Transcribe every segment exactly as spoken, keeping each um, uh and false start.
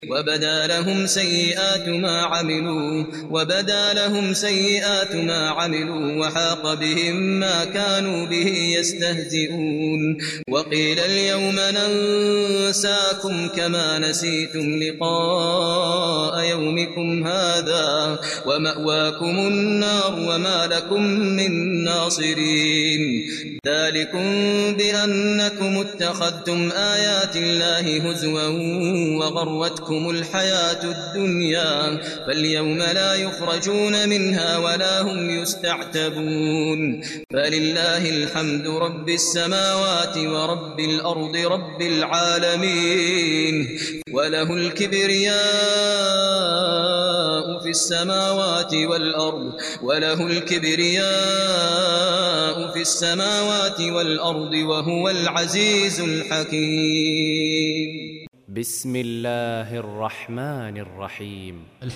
وبدا لهم سيئات ما عملوا وبدا لهم سيئات ما عملوا وحاق بهم ما كانوا به يستهزئون وقيل اليوم ننساكم كما نسيتم لقاء يومكم هذا ومأواكم النار وما لكم من ناصرين ذلكم بأنكم اتخذتم آيات الله هزوا وغرتكم الحياة الدنيا فاليوم لا يخرجون منها ولا هم يستعتبون فلله الحمد رب السماوات ورب الأرض رب العالمين وله الكبرياء في السماوات والأرض وله الكبرياء في السماوات والأرض وهو العزيز الحكيم بسم الله الرحمن الرحيم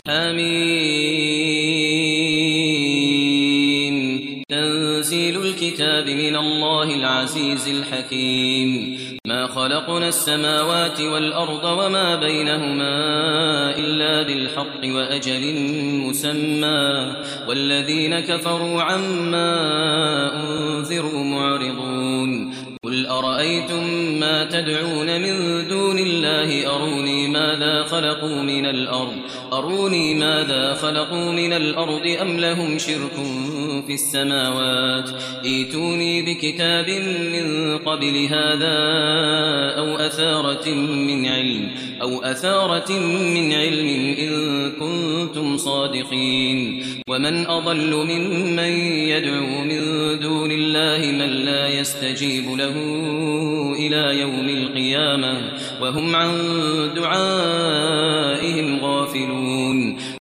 آمين تنزيل الكتاب من الله العزيز الحكيم ما خلقنا السماوات والأرض وما بينهما إلا بالحق وأجل مسمى والذين كفروا عما أنذروا معرضون قل أرأيتم ما تدعون من دون الله أروني ماذا خلقوا من الأرض أروني ماذا خلقوا من الأرض أم لهم شرك في السماوات ائتوني بكتاب من قبل هذا أو أثارة من علم أو أثارة من علم إن كنتم صادقين ومن أضل ممن يدعو من دون الله من لا يستجيب له إلى يوم القيامة وهم عن دعائهم غافلون